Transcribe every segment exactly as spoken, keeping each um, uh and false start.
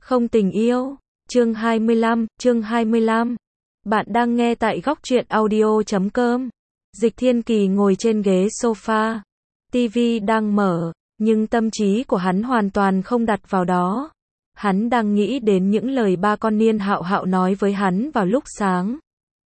Không tình yêu. Chương hai mươi lăm, chương hai mươi lăm. Bạn đang nghe tại góc truyện audio chấm com. Dịch Thiên Kỳ ngồi trên ghế sofa. ti vi đang mở, nhưng tâm trí của hắn hoàn toàn không đặt vào đó. Hắn đang nghĩ đến những lời ba con Niên Hạo Hạo nói với hắn vào lúc sáng.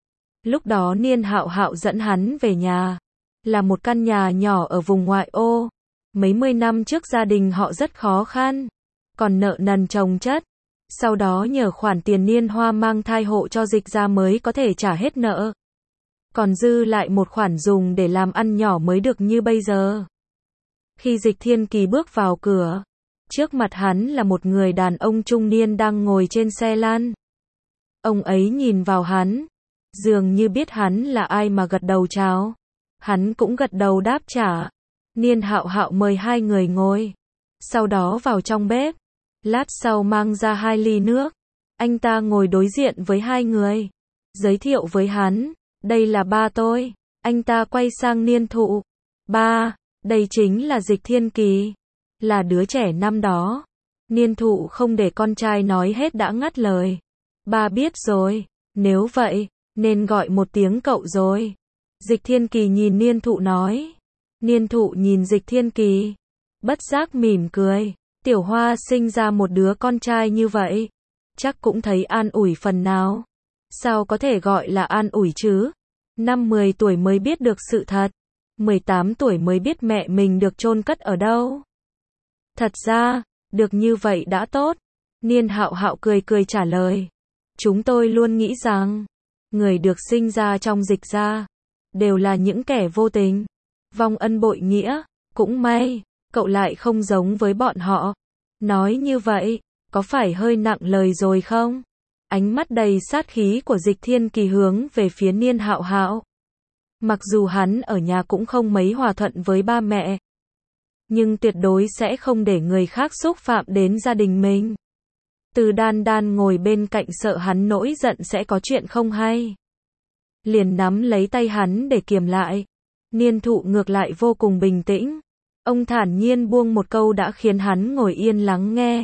Lúc đó Niên Hạo Hạo dẫn hắn về nhà. Là một căn nhà nhỏ ở vùng ngoại ô. Mấy mươi năm trước gia đình họ rất khó khăn. Còn nợ nần chồng chất. Sau đó nhờ khoản tiền Niên Hoa mang thai hộ cho Dịch ra mới có thể trả hết nợ. Còn dư lại một khoản dùng để làm ăn nhỏ mới được như bây giờ. Khi Dịch Thiên Kỳ bước vào cửa, trước mặt hắn là một người đàn ông trung niên đang ngồi trên xe lăn. Ông ấy nhìn vào hắn, dường như biết hắn là ai mà gật đầu chào. Hắn cũng gật đầu đáp trả. Niên Hạo Hạo mời hai người ngồi. Sau đó vào trong bếp. Lát sau mang ra hai ly nước. Anh ta ngồi đối diện với hai người. Giới thiệu với hắn. Đây là ba tôi. Anh ta quay sang Niên Thụ. Ba, đây chính là Dịch Thiên Kỳ. Là đứa trẻ năm đó. Niên Thụ không để con trai nói hết đã ngắt lời. Ba biết rồi. Nếu vậy, nên gọi một tiếng cậu rồi. Dịch Thiên Kỳ nhìn Niên Thụ nói. Niên Thụ nhìn Dịch Thiên Kỳ. Bất giác mỉm cười. Tiểu Hoa sinh ra một đứa con trai như vậy. Chắc cũng thấy an ủi phần nào. Sao có thể gọi là an ủi chứ? Năm mười tuổi mới biết được sự thật. mười tám tuổi mới biết mẹ mình được chôn cất ở đâu. Thật ra, được như vậy đã tốt. Niên Hạo Hạo cười cười trả lời. Chúng tôi luôn nghĩ rằng, người được sinh ra trong Dịch gia đều là những kẻ vô tình, vong ân bội nghĩa. Cũng may, cậu lại không giống với bọn họ. Nói như vậy, có phải hơi nặng lời rồi không? Ánh mắt đầy sát khí của Dịch Thiên Kỳ hướng về phía Niên Hạo Hạo. Mặc dù hắn ở nhà cũng không mấy hòa thuận với ba mẹ, nhưng tuyệt đối sẽ không để người khác xúc phạm đến gia đình mình. Từ Đan Đan ngồi bên cạnh sợ hắn nổi giận sẽ có chuyện không hay, liền nắm lấy tay hắn để kiềm lại. Niên Thụ ngược lại vô cùng bình tĩnh. Ông thản nhiên buông một câu đã khiến hắn ngồi yên lắng nghe.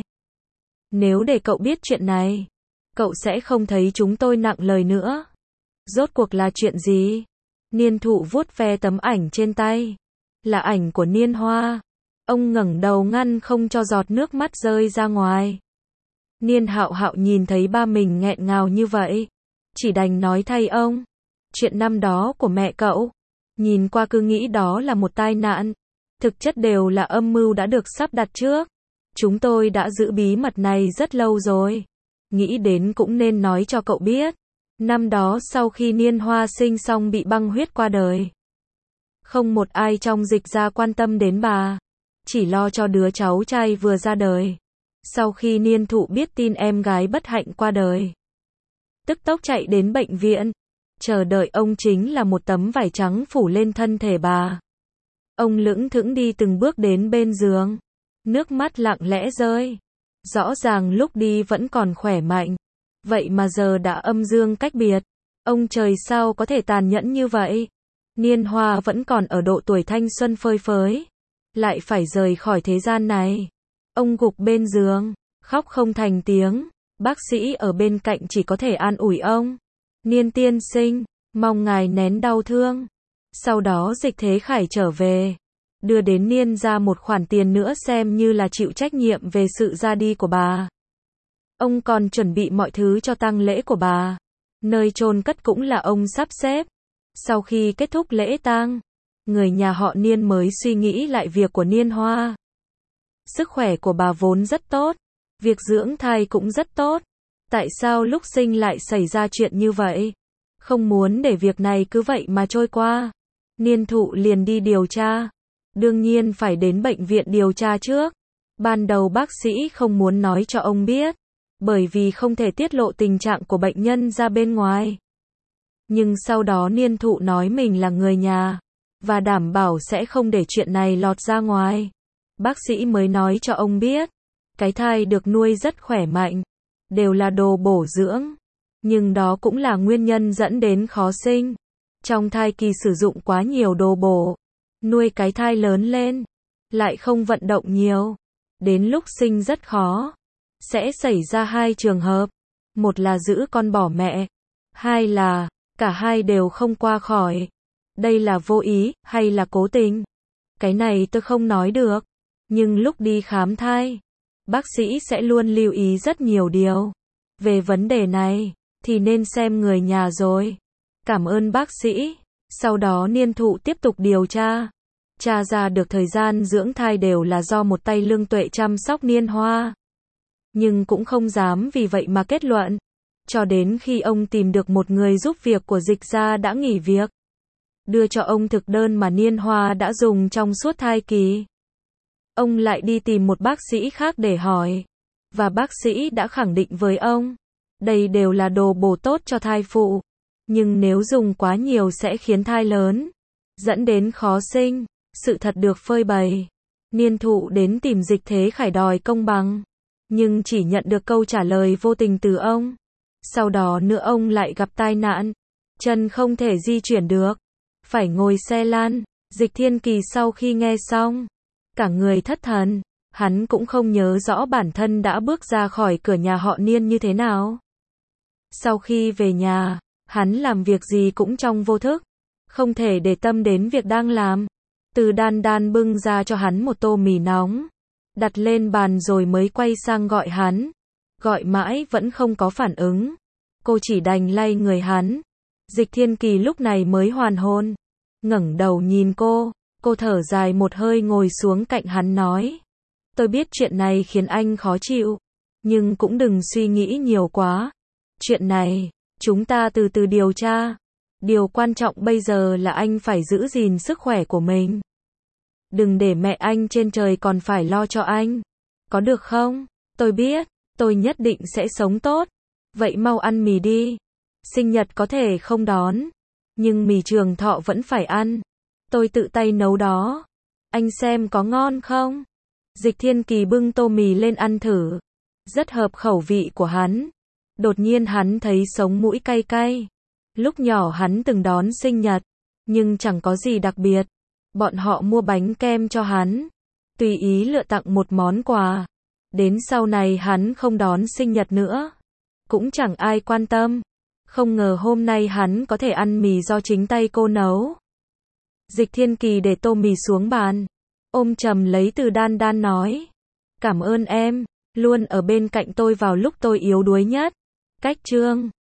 Nếu để cậu biết chuyện này, cậu sẽ không thấy chúng tôi nặng lời nữa. Rốt cuộc là chuyện gì? Niên Thụ vuốt ve tấm ảnh trên tay. Là ảnh của Niên Hoa. Ông ngẩng đầu ngăn không cho giọt nước mắt rơi ra ngoài. Niên Hạo Hạo nhìn thấy ba mình nghẹn ngào như vậy, chỉ đành nói thay ông. Chuyện năm đó của mẹ cậu, nhìn qua cứ nghĩ đó là một tai nạn. Thực chất đều là âm mưu đã được sắp đặt trước. Chúng tôi đã giữ bí mật này rất lâu rồi. Nghĩ đến cũng nên nói cho cậu biết. Năm đó sau khi Niên Hoa sinh xong bị băng huyết qua đời. Không một ai trong Dịch gia quan tâm đến bà. Chỉ lo cho đứa cháu trai vừa ra đời. Sau khi Niên Thụ biết tin em gái bất hạnh qua đời, tức tốc chạy đến bệnh viện. Chờ đợi ông chính là một tấm vải trắng phủ lên thân thể bà. Ông lững thững đi từng bước đến bên giường. Nước mắt lặng lẽ rơi. Rõ ràng lúc đi vẫn còn khỏe mạnh. Vậy mà giờ đã âm dương cách biệt. Ông trời sao có thể tàn nhẫn như vậy? Niên Hoa vẫn còn ở độ tuổi thanh xuân phơi phới. Lại phải rời khỏi thế gian này. Ông gục bên giường, khóc không thành tiếng. Bác sĩ ở bên cạnh chỉ có thể an ủi ông. Niên tiên sinh, mong ngài nén đau thương. Sau đó Dịch Thế Khải trở về, đưa đến Niên ra một khoản tiền nữa xem như là chịu trách nhiệm về sự ra đi của bà. Ông còn chuẩn bị mọi thứ cho tang lễ của bà. Nơi chôn cất cũng là ông sắp xếp. Sau khi kết thúc lễ tang, người nhà họ Niên mới suy nghĩ lại việc của Niên Hoa. Sức khỏe của bà vốn rất tốt, việc dưỡng thai cũng rất tốt. Tại sao lúc sinh lại xảy ra chuyện như vậy? Không muốn để việc này cứ vậy mà trôi qua. Niên Thụ liền đi điều tra. Đương nhiên phải đến bệnh viện điều tra trước. Ban đầu bác sĩ không muốn nói cho ông biết, bởi vì không thể tiết lộ tình trạng của bệnh nhân ra bên ngoài. Nhưng sau đó Niên Thụ nói mình là người nhà, và đảm bảo sẽ không để chuyện này lọt ra ngoài. Bác sĩ mới nói cho ông biết, cái thai được nuôi rất khỏe mạnh, đều là đồ bổ dưỡng. Nhưng đó cũng là nguyên nhân dẫn đến khó sinh. Trong thai kỳ sử dụng quá nhiều đồ bổ, nuôi cái thai lớn lên, lại không vận động nhiều. Đến lúc sinh rất khó. sẽ xảy ra hai trường hợp. Một là giữ con bỏ mẹ. Hai là, cả hai đều không qua khỏi. Đây là vô ý, hay là cố tình? Cái này tôi không nói được. Nhưng lúc đi khám thai, bác sĩ sẽ luôn lưu ý rất nhiều điều. Về vấn đề này, thì nên xem người nhà rồi. Cảm ơn bác sĩ. Sau đó Niên Thụ tiếp tục điều tra. Tra ra được thời gian dưỡng thai đều là do một tay Lương Tuệ chăm sóc Niên Hoa. Nhưng cũng không dám vì vậy mà kết luận. Cho đến khi ông tìm được một người giúp việc của Dịch gia đã nghỉ việc. Đưa cho ông thực đơn mà Niên Hoa đã dùng trong suốt thai kỳ. Ông lại đi tìm một bác sĩ khác để hỏi. Và bác sĩ đã khẳng định với ông. Đây đều là đồ bổ tốt cho thai phụ. Nhưng nếu dùng quá nhiều sẽ khiến thai lớn. Dẫn đến khó sinh. Sự thật được phơi bày. Niên Thụ đến tìm Dịch Thế Khải đòi công bằng. Nhưng chỉ nhận được câu trả lời vô tình từ ông. Sau đó nữa ông lại gặp tai nạn. Chân không thể di chuyển được. Phải ngồi xe lăn. Dịch Thiên Kỳ sau khi nghe xong. Cả người thất thần. Hắn cũng không nhớ rõ bản thân đã bước ra khỏi cửa nhà họ Niên như thế nào. Sau khi về nhà, hắn làm việc gì cũng trong vô thức. Không thể để tâm đến việc đang làm. Từ Đan Đan bưng ra cho hắn một tô mì nóng. Đặt lên bàn rồi mới quay sang gọi hắn. Gọi mãi vẫn không có phản ứng. Cô chỉ đành lay người hắn. Dịch Thiên Kỳ lúc này mới hoàn hồn. Ngẩng đầu nhìn cô. Cô thở dài một hơi ngồi xuống cạnh hắn nói. Tôi biết chuyện này khiến anh khó chịu. Nhưng cũng đừng suy nghĩ nhiều quá. Chuyện này, chúng ta từ từ điều tra. Điều quan trọng bây giờ là anh phải giữ gìn sức khỏe của mình. Đừng để mẹ anh trên trời còn phải lo cho anh. Có được không? Tôi biết, tôi nhất định sẽ sống tốt. Vậy mau ăn mì đi. Sinh nhật có thể không đón. Nhưng mì trường thọ vẫn phải ăn. Tôi tự tay nấu đó. Anh xem có ngon không? Dịch Thiên Kỳ bưng tô mì lên ăn thử. Rất hợp khẩu vị của hắn. Đột nhiên hắn thấy sống mũi cay cay. Lúc nhỏ hắn từng đón sinh nhật. Nhưng chẳng có gì đặc biệt. Bọn họ mua bánh kem cho hắn. Tùy ý lựa tặng một món quà. Đến sau này hắn không đón sinh nhật nữa. Cũng chẳng ai quan tâm. Không ngờ hôm nay hắn có thể ăn mì do chính tay cô nấu. Dịch Thiên Kỳ để tô mì xuống bàn. Ôm chầm lấy Từ Đan Đan nói. Cảm ơn em, luôn ở bên cạnh tôi vào lúc tôi yếu đuối nhất. Cách chương